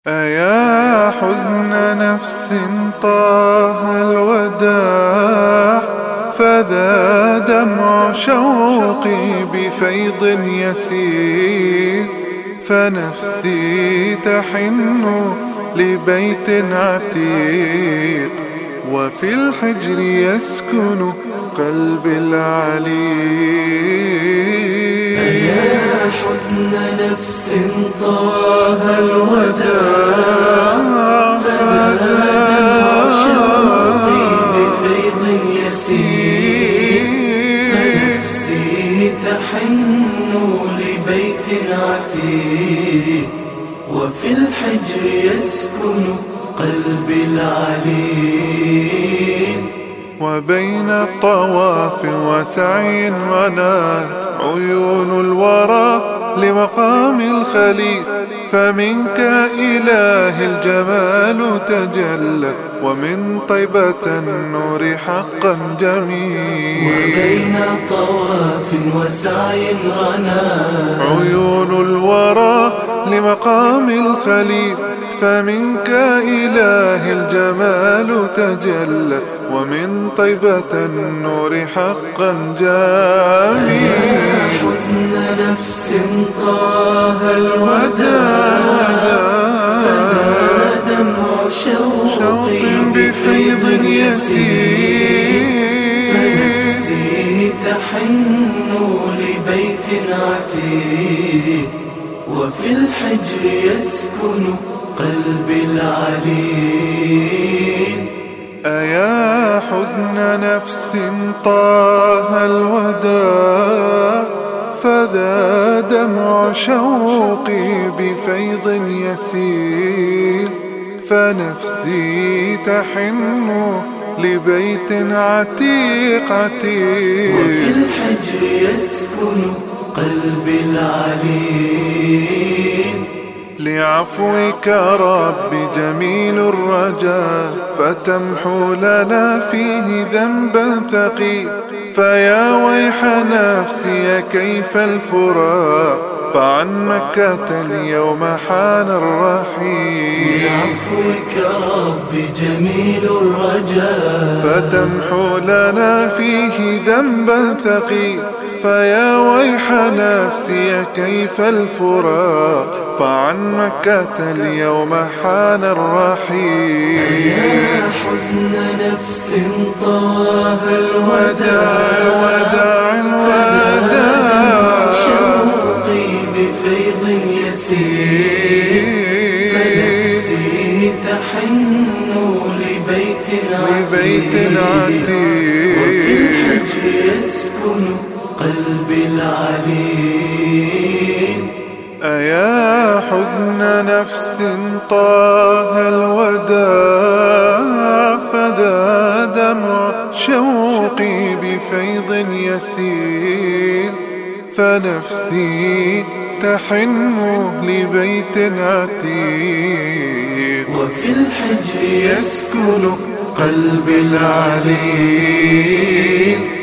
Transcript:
أيا حزن نفس طه الوداع، فذا دمع شوقي بفيض يسير، فنفسي تحن لبيت عتيق، وفي الحجر يسكن قلبي العليل. أيا حزن نفس طه الوداع، فذا دمع شوقي بفيض يسير، فنفسي تحن لبيت عتيق، وفي الحجر يسكن قلبي العليل. وبين الطواف وسعي ونات عيون الورى لمقام الخليل، فمنك إله الجمال تجلى، ومن طيبة النور حقا جميل. وبين طواف وسعي ونات عيون الورى لمقام الخليل، فمنك إله الجمال تجلى، ومن طيبة النور حقا جميل. حزن نفس طه الوداع، فذا دمع شوقي بفيض يسير، فنفسي تحن لبيت عتيق، وفي الحجر يسكن قلبي العليل. أيا حزن نفس طه الوداع، فذا دمع شوقي بفيض يسير، فنفسي تحن لبيت عتيق عتيق، وفي الحجر يسكن قلبي العليل. لعفوك رب جميل الرجاء، فتمحو لنا فيه ذنبا ثقيل، فيا ويح نفسي كيف الفراق، فعن مكة اليوم حان الرحيل. لعفوك رب جميل الرجاء، فتمحو لنا فيه ذنبا ثقيل، فيا ويح نفسي كيف الفراق، فعن مكة اليوم حان الرحيل. يا حزن نفس طه الوداع، شوقي بفيض يسير، فنفسي تحن لبيت عتيق، وفي الحجر يسكن قلبي العليل. أيا حزن نفس طه الوداع، فذا دمع شوقي بفيض يسير، فنفسي تحن لبيت عتيق، وفي الحجر يسكن قلبي العليل.